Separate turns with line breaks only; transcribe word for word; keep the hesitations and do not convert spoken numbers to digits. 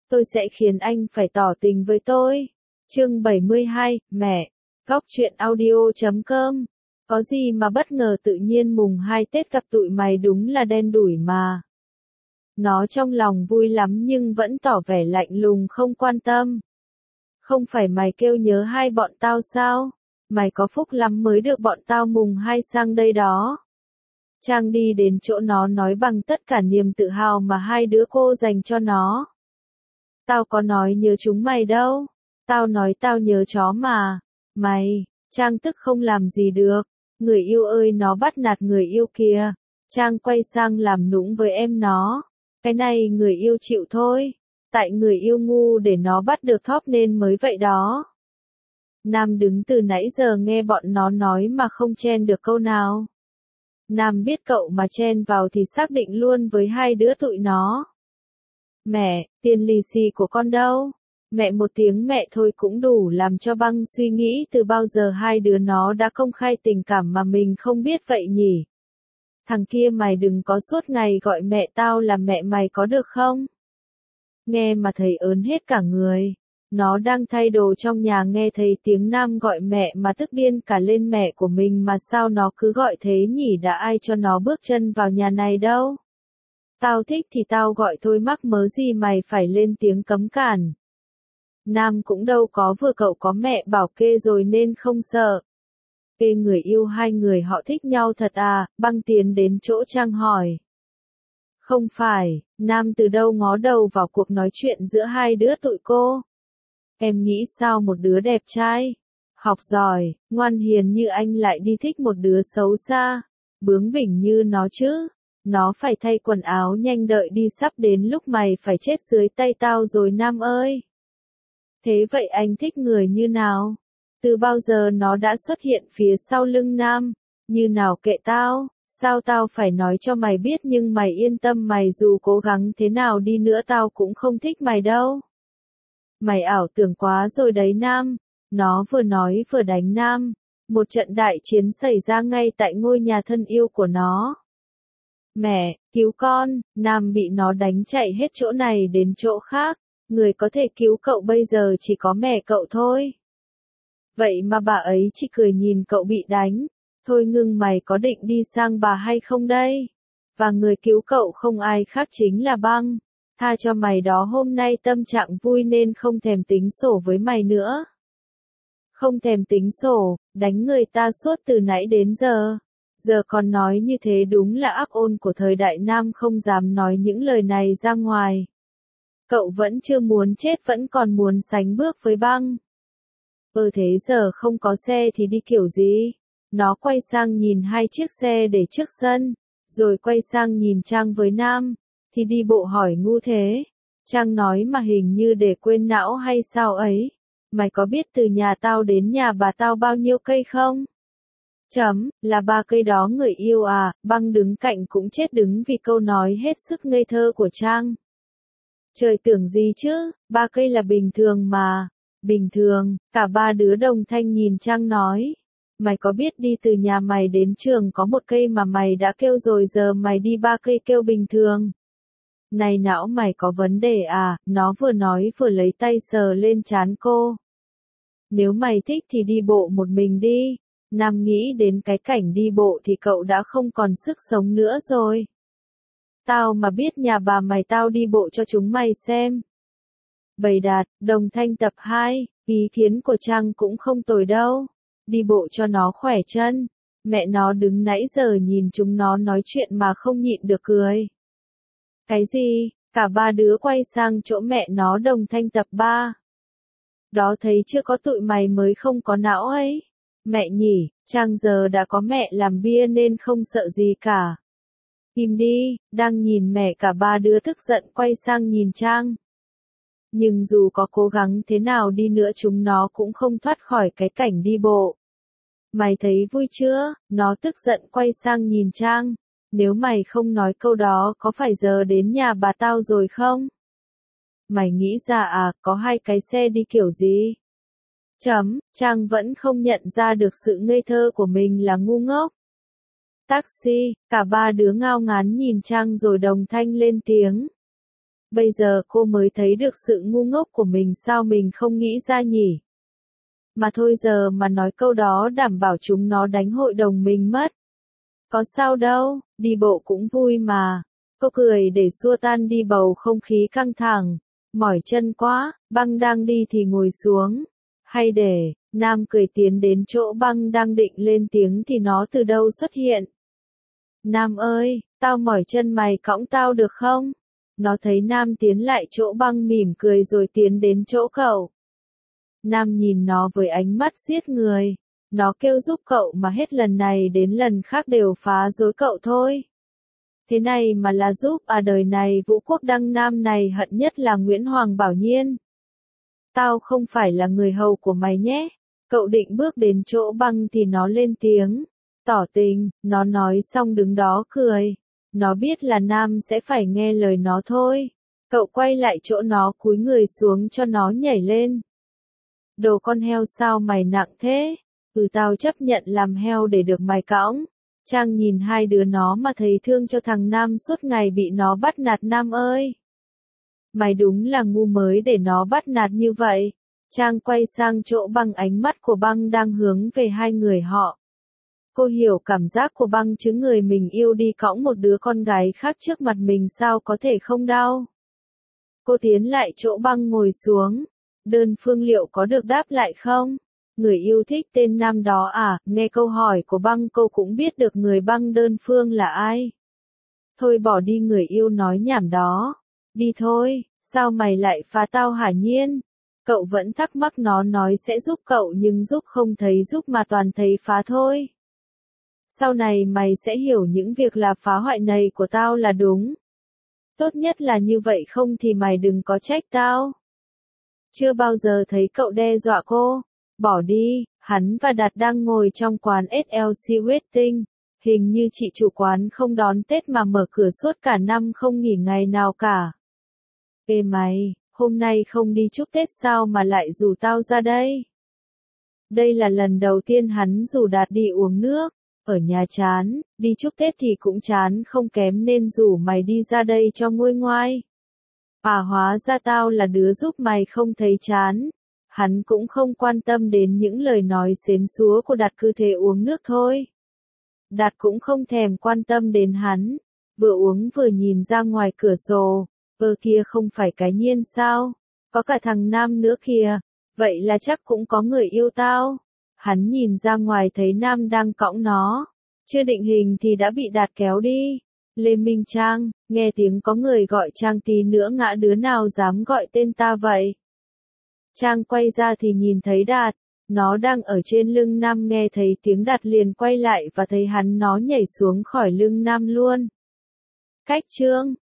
tôi sẽ khiến anh phải tỏ tình với tôi. Chương bảy mươi hai, mẹ. Góc truyện audio chấm com. Có gì mà bất ngờ tự nhiên mùng hai Tết gặp tụi mày đúng là đen đủi mà. Nó trong lòng vui lắm nhưng vẫn tỏ vẻ lạnh lùng không quan tâm. Không phải mày kêu nhớ hai bọn tao sao? Mày có phúc lắm mới được bọn tao mùng hai sang đây đó. Trang đi đến chỗ nó nói bằng tất cả niềm tự hào mà hai đứa cô dành cho nó. Tao có nói nhớ chúng mày đâu. Tao nói tao nhớ chó mà. Mày, Trang tức không làm gì được. Người yêu ơi, nó bắt nạt người yêu kìa. Trang quay sang làm nũng với em nó. Cái này người yêu chịu thôi. Tại người yêu ngu để nó bắt được thóp nên mới vậy đó. Nam đứng từ nãy giờ nghe bọn nó nói mà không chen được câu nào. Nam biết cậu mà chen vào thì xác định luôn với hai đứa tụi nó. Mẹ, tiền lì xì của con đâu? Mẹ một tiếng mẹ thôi cũng đủ làm cho Băng suy nghĩ từ bao giờ hai đứa nó đã công khai tình cảm mà mình không biết vậy nhỉ? Thằng kia mày đừng có suốt ngày gọi mẹ tao là mẹ mày có được không? Nghe mà thấy ớn hết cả người. Nó đang thay đồ trong nhà nghe thấy tiếng Nam gọi mẹ mà tức điên cả lên mẹ của mình mà sao nó cứ gọi thế nhỉ, đã ai cho nó bước chân vào nhà này đâu. Tao thích thì tao gọi thôi, mắc mớ gì mày phải lên tiếng cấm cản. Nam cũng đâu có vừa cậu có mẹ bảo kê rồi nên không sợ. Kê người yêu hai người họ thích nhau thật à? Băng tiến đến chỗ Trang hỏi. Không phải, Nam từ đâu ngó đầu vào cuộc nói chuyện giữa hai đứa tụi cô. Em nghĩ sao một đứa đẹp trai, học giỏi, ngoan hiền như anh lại đi thích một đứa xấu xa, bướng bỉnh như nó chứ. Nó phải thay quần áo nhanh, đợi đi, sắp đến lúc mày phải chết dưới tay tao rồi Nam ơi. Thế vậy anh thích người như nào? Từ bao giờ nó đã xuất hiện phía sau lưng Nam? Như nào kệ tao, sao tao phải nói cho mày biết, nhưng mày yên tâm, mày dù cố gắng thế nào đi nữa tao cũng không thích mày đâu. Mày ảo tưởng quá rồi đấy Nam. Nó vừa nói vừa đánh Nam. Một trận đại chiến xảy ra ngay tại ngôi nhà thân yêu của nó. Mẹ, cứu con. Nam bị nó đánh chạy hết chỗ này đến chỗ khác. Người có thể cứu cậu bây giờ chỉ có mẹ cậu thôi. Vậy mà bà ấy chỉ cười nhìn cậu bị đánh. Thôi ngưng, mày có định đi sang bà hay không đây? Và người cứu cậu không ai khác chính là Băng. Tha cho mày đó, hôm nay tâm trạng vui nên không thèm tính sổ với mày nữa. Không thèm tính sổ, đánh người ta suốt từ nãy đến giờ. Giờ còn nói như thế đúng là ác ôn của thời đại Nam không dám nói những lời này ra ngoài. Cậu vẫn chưa muốn chết, vẫn còn muốn sánh bước với Băng. Ừ thế giờ không có xe thì đi kiểu gì? Nó quay sang nhìn hai chiếc xe để trước sân, rồi quay sang nhìn Trang với Nam. Thì đi bộ hỏi ngu thế. Trang nói mà hình như để quên não hay sao ấy. Mày có biết từ nhà tao đến nhà bà tao bao nhiêu cây không? Chấm, là ba cây đó người yêu à. Băng đứng cạnh cũng chết đứng vì câu nói hết sức ngây thơ của Trang. Trời, tưởng gì chứ, ba cây là bình thường mà. Bình thường, cả ba đứa đồng thanh nhìn Trang nói. Mày có biết đi từ nhà mày đến trường có một cây mà mày đã kêu rồi, giờ mày đi ba cây kêu bình thường. Này não mày có vấn đề à? Nó vừa nói vừa lấy tay sờ lên trán cô. Nếu mày thích thì đi bộ một mình đi. Nam nghĩ đến cái cảnh đi bộ thì cậu đã không còn sức sống nữa rồi. Tao mà biết nhà bà mày tao đi bộ cho chúng mày xem. Bầy Đạt, đồng thanh tập hai, ý kiến của Trang cũng không tồi đâu. Đi bộ cho nó khỏe chân. Mẹ nó đứng nãy giờ nhìn chúng nó nói chuyện mà không nhịn được cười. Cái gì? Cả ba đứa quay sang chỗ mẹ nó đồng thanh tập ba. Đó, thấy chưa, có tụi mày mới không có não ấy. Mẹ nhỉ, Trang giờ đã có mẹ làm bia nên không sợ gì cả. Im đi, đang nhìn mẹ. Cả ba đứa tức giận quay sang nhìn Trang. Nhưng dù có cố gắng thế nào đi nữa chúng nó cũng không thoát khỏi cái cảnh đi bộ. Mày thấy vui chưa? Nó tức giận quay sang nhìn Trang. Nếu mày không nói câu đó có phải giờ đến nhà bà tao rồi không? Mày nghĩ ra à, có hai cái xe đi kiểu gì? Chấm, Trang vẫn không nhận ra được sự ngây thơ của mình là ngu ngốc. Taxi, cả ba đứa ngao ngán nhìn Trang rồi đồng thanh lên tiếng. Bây giờ cô mới thấy được sự ngu ngốc của mình, sao mình không nghĩ ra nhỉ? Mà thôi, giờ mà nói câu đó đảm bảo chúng nó đánh hội đồng mình mất. Có sao đâu, đi bộ cũng vui mà. Cô cười để xua tan đi bầu không khí căng thẳng. Mỏi chân quá, Băng đang đi thì ngồi xuống. Hay để, Nam cười tiến đến chỗ Băng đang định lên tiếng thì nó từ đâu xuất hiện. Nam ơi, tao mỏi chân, mày cõng tao được không? Nó thấy Nam tiến lại chỗ Băng mỉm cười rồi tiến đến chỗ cậu. Nam nhìn nó với ánh mắt giết người. Nó kêu giúp cậu mà hết lần này đến lần khác đều phá rối cậu thôi. Thế này mà là giúp à? Đời này Vũ Quốc Đăng Nam này hận nhất là Nguyễn Hoàng Bảo Nhiên. Tao không phải là người hầu của mày nhé. Cậu định bước đến chỗ Băng thì nó lên tiếng. Tỏ tình, nó nói xong đứng đó cười. Nó biết là Nam sẽ phải nghe lời nó thôi. Cậu quay lại chỗ nó cúi người xuống cho nó nhảy lên. Đồ con heo, sao mày nặng thế? Ừ, tao chấp nhận làm heo để được mày cõng. Trang nhìn hai đứa nó mà thấy thương cho thằng Nam suốt ngày bị nó bắt nạt. Nam ơi! Mày đúng là ngu mới để nó bắt nạt như vậy. Trang quay sang chỗ Băng, ánh mắt của Băng đang hướng về hai người họ. Cô hiểu cảm giác của Băng chứ, người mình yêu đi cõng một đứa con gái khác trước mặt mình sao có thể không đau. Cô tiến lại chỗ Băng ngồi xuống. Đơn Phương liệu có được đáp lại không? Người yêu thích tên Nam đó à? Nghe câu hỏi của Băng cô cũng biết được người Băng Đơn Phương là ai. Thôi bỏ đi, người yêu nói nhảm đó. Đi thôi, sao mày lại phá tao hả Nhiên? Cậu vẫn thắc mắc, nó nói sẽ giúp cậu nhưng giúp không thấy giúp mà toàn thấy phá thôi. Sau này mày sẽ hiểu những việc là phá hoại này của tao là đúng. Tốt nhất là như vậy, không thì mày đừng có trách tao. Chưa bao giờ thấy cậu đe dọa cô. Bỏ đi. Hắn và Đạt đang ngồi trong quán ét lờ xê Waiting. Hình như chị chủ quán không đón Tết mà mở cửa suốt cả năm không nghỉ ngày nào cả. Ê mày, hôm nay không đi chúc Tết sao mà lại rủ tao ra đây? Đây là lần đầu tiên hắn rủ Đạt đi uống nước. Ở nhà chán, đi chúc Tết thì cũng chán không kém nên rủ mày đi ra đây cho nguôi ngoai. À, hóa ra tao là đứa giúp mày không thấy chán. Hắn cũng không quan tâm đến những lời nói xến xúa của Đạt, cứ thế uống nước thôi. Đạt cũng không thèm quan tâm đến hắn, vừa uống vừa nhìn ra ngoài cửa sổ. Ơ kia không phải cái Nhiên sao? Có cả thằng Nam nữa kìa, vậy là chắc cũng có người yêu tao. Hắn nhìn ra ngoài thấy Nam đang cõng nó, chưa định hình thì đã bị Đạt kéo đi. Lê Minh Trang, nghe tiếng có người gọi Trang, tí nữa ngã đứa nào dám gọi tên ta vậy? Trang quay ra thì nhìn thấy Đạt, nó đang ở trên lưng Nam, nghe thấy tiếng Đạt liền quay lại và thấy hắn nó nhảy xuống khỏi lưng Nam luôn. Cách chương